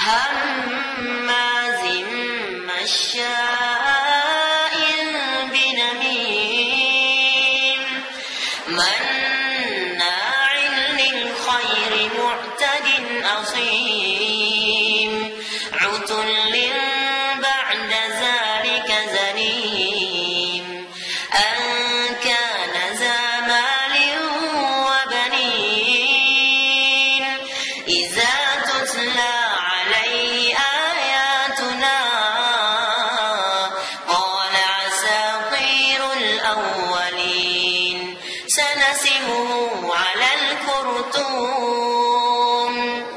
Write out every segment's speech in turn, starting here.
هماز مشاء بنميم مناع للخير معتد أثيم عتل بعد ذلك زنيم أن كان ذا مال وبنين إذا تتلى عليه آياتنا قال أساطير الأولين سنسمه على الخرطوم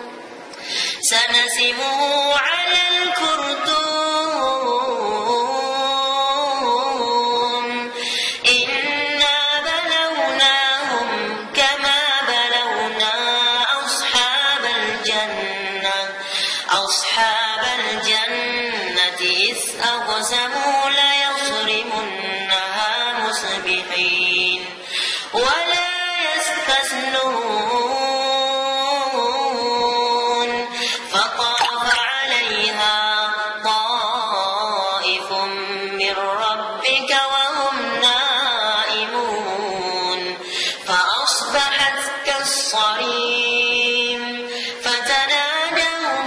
إنا بلوناهم كما بلونا أصحاب الجنة إذ أقسموا ليصرمنها مصبحين ولا يستثنون فطاف عليها طائف من ربك وهم نائمون فأصبحت كالصريم فتنادوا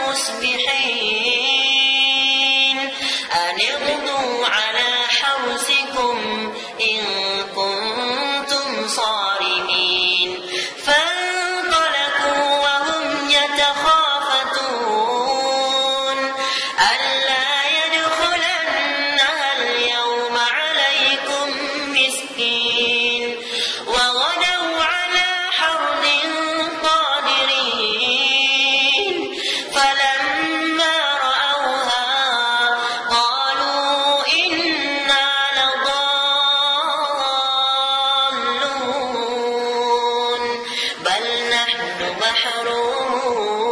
مصبحين أن اغدوا على حرثكم إن كنتم صارمين فانطلقوا وهم يتخافتون ألا يدخلنها اليوم عليكم مسكين وغدوا على حرد قادرين فلما رأوها قالوا إنا لضالون بل نحن محرومون